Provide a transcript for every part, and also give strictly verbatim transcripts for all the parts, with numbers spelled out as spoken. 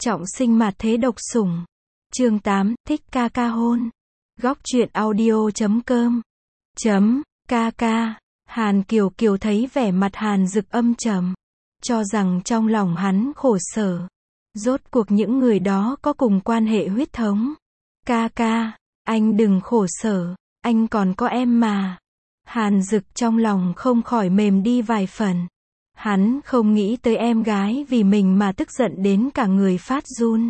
Trọng sinh mạt thế độc sủng. Chương tám, thích ca ca hôn. Góc truyện audio chấm com. Chấm, ca ca. Hàn Kiều Kiều thấy vẻ mặt Hàn Dực âm trầm. Cho rằng trong lòng hắn khổ sở. Rốt cuộc những người đó có cùng quan hệ huyết thống. Ca ca, anh đừng khổ sở, anh còn có em mà. Hàn Dực trong lòng không khỏi mềm đi vài phần. Hắn không nghĩ tới em gái vì mình mà tức giận đến cả người phát run.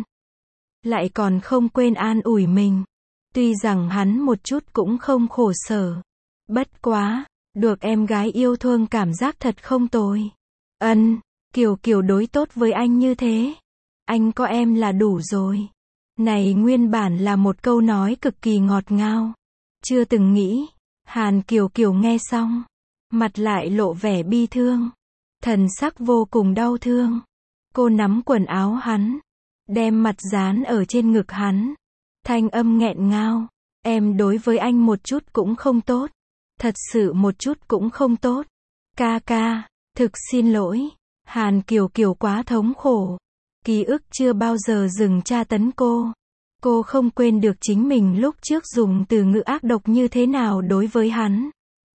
Lại còn không quên an ủi mình. Tuy rằng hắn một chút cũng không khổ sở. Bất quá, được em gái yêu thương cảm giác thật không tồi. Ân, Kiều Kiều đối tốt với anh như thế. Anh có em là đủ rồi. Này nguyên bản là một câu nói cực kỳ ngọt ngào. Chưa từng nghĩ. Hàn Kiều Kiều nghe xong. Mặt lại lộ vẻ bi thương. Thần sắc vô cùng đau thương. Cô nắm quần áo hắn. Đem mặt dán ở trên ngực hắn. Thanh âm nghẹn ngào. Em đối với anh một chút cũng không tốt. Thật sự một chút cũng không tốt. Ca ca, thực xin lỗi. Hàn Kiều Kiều quá thống khổ. Ký ức chưa bao giờ dừng tra tấn cô. Cô không quên được chính mình lúc trước dùng từ ngữ ác độc như thế nào đối với hắn.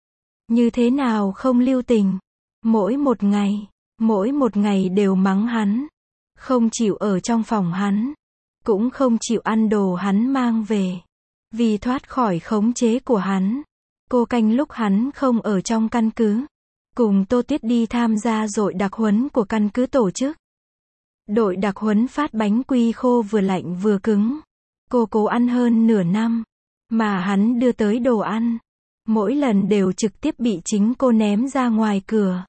Như thế nào không lưu tình. Mỗi một ngày, mỗi một ngày đều mắng hắn. Không chịu ở trong phòng hắn. Cũng không chịu ăn đồ hắn mang về. Vì thoát khỏi khống chế của hắn. Cô canh lúc hắn không ở trong căn cứ. Cùng Tô Tiết đi tham gia đội đặc huấn của căn cứ tổ chức. Đội đặc huấn phát bánh quy khô vừa lạnh vừa cứng. Cô cố ăn hơn nửa năm. Mà hắn đưa tới đồ ăn. Mỗi lần đều trực tiếp bị chính cô ném ra ngoài cửa.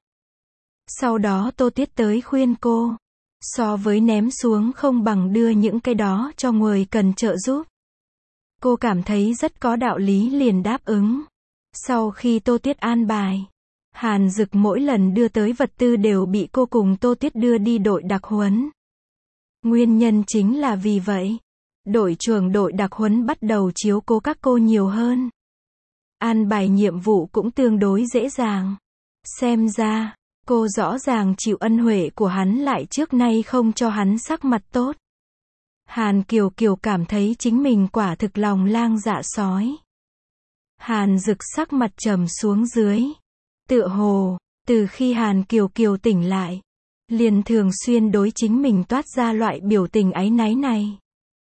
Sau đó Tô Tiết tới khuyên cô. So với ném xuống không bằng đưa những cái đó cho người cần trợ giúp. Cô cảm thấy rất có đạo lý liền đáp ứng. Sau khi Tô Tiết an bài. Hàn Dực mỗi lần đưa tới vật tư đều bị cô cùng Tô Tiết đưa đi đội đặc huấn. Nguyên nhân chính là vì vậy. Đội trưởng đội đặc huấn bắt đầu chiếu cố các cô nhiều hơn. An bài nhiệm vụ cũng tương đối dễ dàng. Xem ra, cô rõ ràng chịu ân huệ của hắn lại trước nay không cho hắn sắc mặt tốt. Hàn Kiều Kiều cảm thấy chính mình quả thực lòng lang dạ sói. Hàn Dực sắc mặt trầm xuống dưới. Tựa hồ, từ khi Hàn Kiều Kiều tỉnh lại, liền thường xuyên đối chính mình toát ra loại biểu tình áy náy này.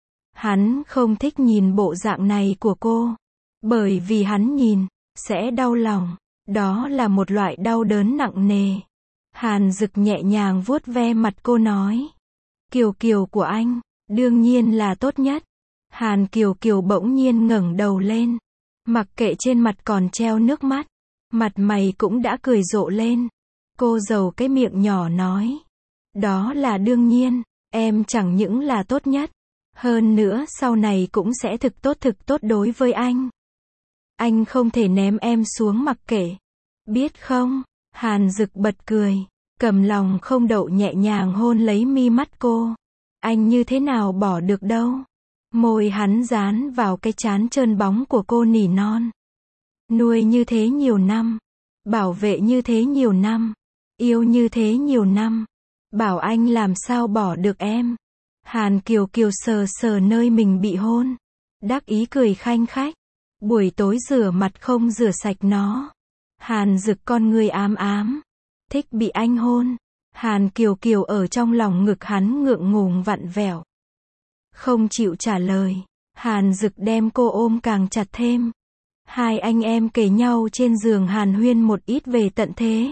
Hắn không thích nhìn bộ dạng này của cô. Bởi vì hắn nhìn, sẽ đau lòng. Đó là một loại đau đớn nặng nề. Hàn Dực nhẹ nhàng vuốt ve mặt cô nói. Kiều Kiều của anh, đương nhiên là tốt nhất. Hàn Kiều Kiều bỗng nhiên ngẩng đầu lên. Mặc kệ trên mặt còn treo nước mắt. Mặt mày cũng đã cười rộ lên. Cô giầu cái miệng nhỏ nói. Đó là đương nhiên, em chẳng những là tốt nhất. Hơn nữa sau này cũng sẽ thực tốt thực tốt đối với anh. Anh không thể ném em xuống mặc kệ. Biết không? Hàn Dực bật cười. Cầm lòng không đậu nhẹ nhàng hôn lấy mi mắt cô. Anh như thế nào bỏ được đâu. Môi hắn dán vào cái trán trơn bóng của cô nỉ non. Nuôi như thế nhiều năm. Bảo vệ như thế nhiều năm. Yêu như thế nhiều năm. Bảo anh làm sao bỏ được em. Hàn Kiều Kiều sờ sờ nơi mình bị hôn. Đắc ý cười khanh khách. Buổi tối rửa mặt không rửa sạch nó. Hàn Dực con người ám ám. Thích bị anh hôn. Hàn Kiều Kiều ở trong lòng ngực hắn ngượng ngùng vặn vẹo. Không chịu trả lời. Hàn Dực đem cô ôm càng chặt thêm. Hai anh em kề nhau trên giường hàn huyên một ít về tận thế.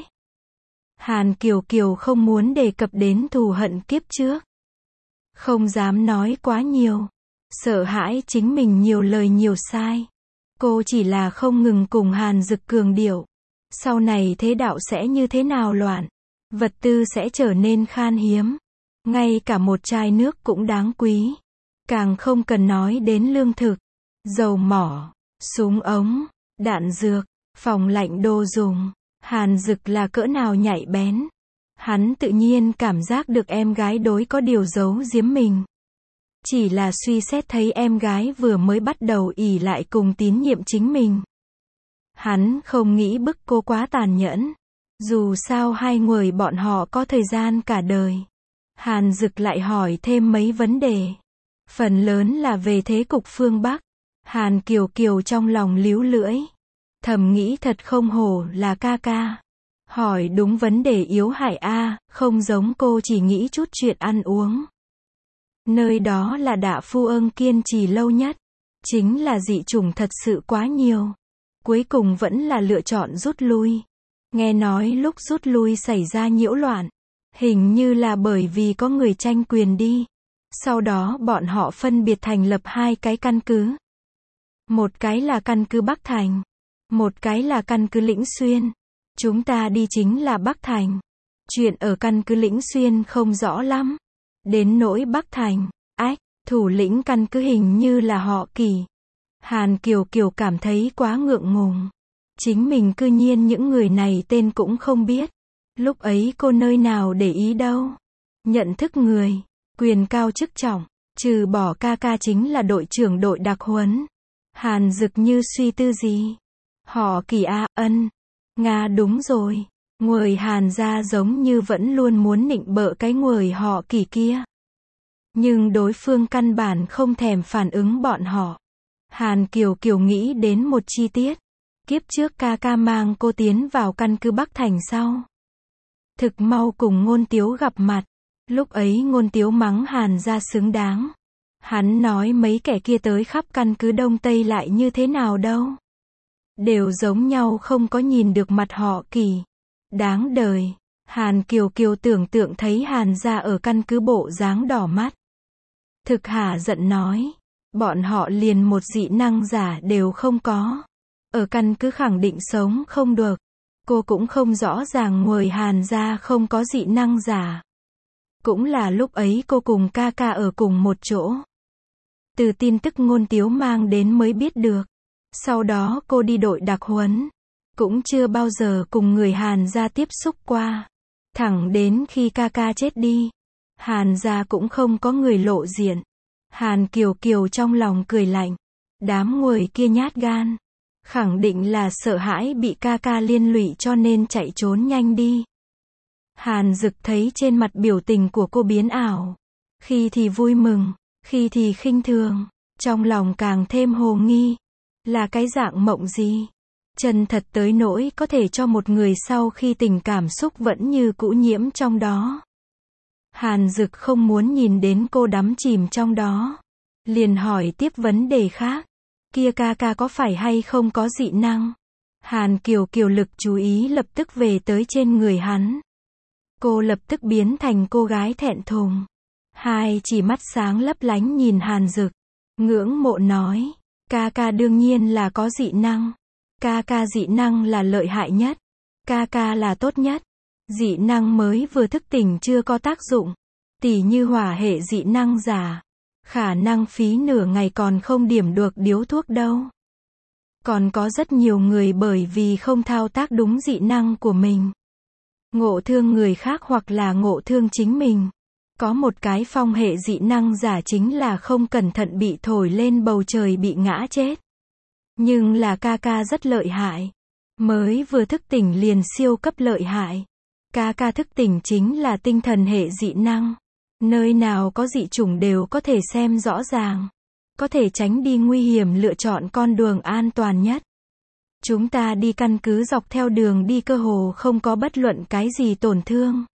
Hàn Kiều Kiều không muốn đề cập đến thù hận kiếp trước. Không dám nói quá nhiều. Sợ hãi chính mình nhiều lời nhiều sai. Cô chỉ là không ngừng cùng Hàn Dực cường điệu. Sau này thế đạo sẽ như thế nào loạn. Vật tư sẽ trở nên khan hiếm. Ngay cả một chai nước cũng đáng quý. Càng không cần nói đến lương thực, dầu mỏ, súng ống, đạn dược, phòng lạnh đồ dùng. Hàn Dực là cỡ nào nhạy bén. Hắn tự nhiên cảm giác được em gái đối có điều giấu giếm mình. Chỉ là suy xét thấy em gái vừa mới bắt đầu ỷ lại cùng tín nhiệm chính mình. Hắn không nghĩ bức cô quá tàn nhẫn. Dù sao hai người bọn họ có thời gian cả đời. Hàn Dực lại hỏi thêm mấy vấn đề. Phần lớn là về thế cục phương Bắc. Hàn Kiều Kiều trong lòng líu lưỡi. Thầm nghĩ thật không hổ là ca ca. Hỏi đúng vấn đề yếu hại a, không giống cô chỉ nghĩ chút chuyện ăn uống. Nơi đó là Đạ Phu Ưng kiên trì lâu nhất. Chính là dị chủng thật sự quá nhiều. Cuối cùng vẫn là lựa chọn rút lui. Nghe nói lúc rút lui xảy ra nhiễu loạn. Hình như là bởi vì có người tranh quyền đi. Sau đó bọn họ phân biệt thành lập hai cái căn cứ. Một cái là căn cứ Bắc Thành. Một cái là căn cứ Lĩnh Xuyên. Chúng ta đi chính là Bắc Thành. Chuyện ở căn cứ Lĩnh Xuyên không rõ lắm. Đến nỗi Bắc Thành, ách, thủ lĩnh căn cứ hình như là họ Kỳ. Hàn Kiều Kiều cảm thấy quá ngượng ngùng. Chính mình cư nhiên những người này tên cũng không biết. Lúc ấy cô nơi nào để ý đâu. Nhận thức người, quyền cao chức trọng, trừ bỏ ca ca chính là đội trưởng đội đặc huấn. Hàn Dực như suy tư gì. Họ Kỳ a, ân. Nga đúng rồi. Người Hàn gia giống như vẫn luôn muốn nịnh bợ cái người họ Kỳ kia. Nhưng đối phương căn bản không thèm phản ứng bọn họ. Hàn Kiều Kiều nghĩ đến một chi tiết. Kiếp trước ca ca mang cô tiến vào căn cứ Bắc Thành sau. Thực mau cùng Ngôn Tiếu gặp mặt. Lúc ấy Ngôn Tiếu mắng Hàn gia xứng đáng. Hắn nói mấy kẻ kia tới khắp căn cứ Đông Tây lại như thế nào đâu. Đều giống nhau không có nhìn được mặt họ Kỳ. Đáng đời. Hàn Kiều Kiều tưởng tượng thấy Hàn gia ở căn cứ bộ dáng đỏ mắt. Thực hả giận nói. Bọn họ liền một dị năng giả đều không có. Ở căn cứ khẳng định sống không được. Cô cũng không rõ ràng người Hàn gia không có dị năng giả. Cũng là lúc ấy cô cùng ca ca ở cùng một chỗ. Từ tin tức Ngôn Tiếu mang đến mới biết được. Sau đó cô đi đội đặc huấn. Cũng chưa bao giờ cùng người Hàn gia tiếp xúc qua. Thẳng đến khi ca ca chết đi. Hàn gia cũng không có người lộ diện. Hàn Kiều Kiều trong lòng cười lạnh. Đám người kia nhát gan. Khẳng định là sợ hãi bị ca ca liên lụy cho nên chạy trốn nhanh đi. Hàn Dực thấy trên mặt biểu tình của cô biến ảo. Khi thì vui mừng, khi thì khinh thường. Trong lòng càng thêm hồ nghi. Là cái dạng mộng gì? Chân thật tới nỗi có thể cho một người sau khi tình cảm xúc vẫn như cũ nhiễm trong đó. Hàn Dực không muốn nhìn đến cô đắm chìm trong đó. Liền hỏi tiếp vấn đề khác. Kia ca ca có phải hay không có dị năng? Hàn Kiều Kiều lực chú ý lập tức về tới trên người hắn. Cô lập tức biến thành cô gái thẹn thùng. Hai chỉ mắt sáng lấp lánh nhìn Hàn Dực. Ngưỡng mộ nói. Ca ca đương nhiên là có dị năng. Ca ca dị năng là lợi hại nhất. Ca ca là tốt nhất. Dị năng mới vừa thức tỉnh chưa có tác dụng. Tỉ như hỏa hệ dị năng giả. Khả năng phí nửa ngày còn không điểm được điếu thuốc đâu. Còn có rất nhiều người bởi vì không thao tác đúng dị năng của mình. Ngộ thương người khác hoặc là ngộ thương chính mình. Có một cái phong hệ dị năng giả chính là không cẩn thận bị thổi lên bầu trời bị ngã chết. Nhưng là ca ca rất lợi hại. Mới vừa thức tỉnh liền siêu cấp lợi hại. Ca ca thức tỉnh chính là tinh thần hệ dị năng. Nơi nào có dị chủng đều có thể xem rõ ràng. Có thể tránh đi nguy hiểm lựa chọn con đường an toàn nhất. Chúng ta đi căn cứ dọc theo đường đi cơ hồ không có bất luận cái gì tổn thương.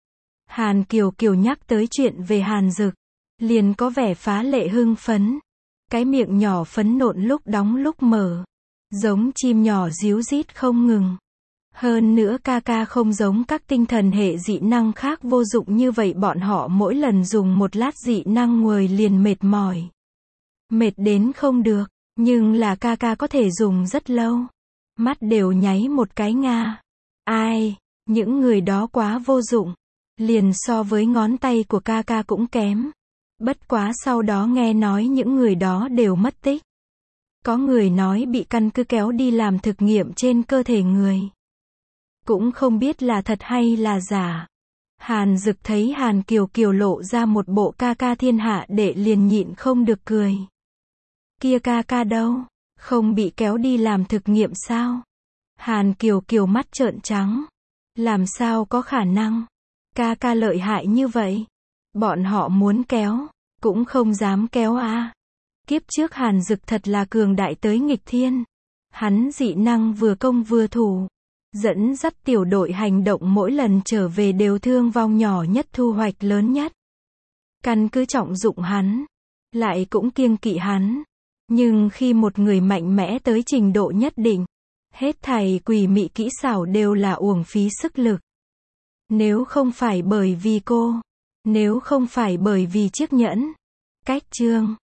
Hàn Kiều Kiều nhắc tới chuyện về Hàn Dực. Liền có vẻ phá lệ hưng phấn. Cái miệng nhỏ phấn nộn lúc đóng lúc mở. Giống chim nhỏ ríu rít không ngừng. Hơn nữa ca ca không giống các tinh thần hệ dị năng khác vô dụng như vậy bọn họ mỗi lần dùng một lát dị năng nguồi liền mệt mỏi. Mệt đến không được, nhưng là ca ca có thể dùng rất lâu. Mắt đều nháy một cái nga. Ai, những người đó quá vô dụng. Liền so với ngón tay của ca ca cũng kém. Bất quá sau đó nghe nói những người đó đều mất tích. Có người nói bị căn cứ kéo đi làm thực nghiệm trên cơ thể người. Cũng không biết là thật hay là giả. Hàn Dực thấy Hàn Kiều Kiều lộ ra một bộ ca ca thiên hạ đệ liền nhịn không được cười. Kia ca ca đâu? Không bị kéo đi làm thực nghiệm sao? Hàn Kiều Kiều mắt trợn trắng. Làm sao có khả năng? Ca ca lợi hại như vậy? Bọn họ muốn kéo, cũng không dám kéo a. Kiếp trước Hàn Dực thật là cường đại tới nghịch thiên. Hắn dị năng vừa công vừa thủ, dẫn dắt tiểu đội hành động mỗi lần trở về đều thương vong nhỏ nhất thu hoạch lớn nhất. Căn cứ trọng dụng hắn, lại cũng kiêng kỵ hắn. Nhưng khi một người mạnh mẽ tới trình độ nhất định, hết thảy quỷ mị kỹ xảo đều là uổng phí sức lực. Nếu không phải bởi vì cô, nếu không phải bởi vì chiếc nhẫn, cách chương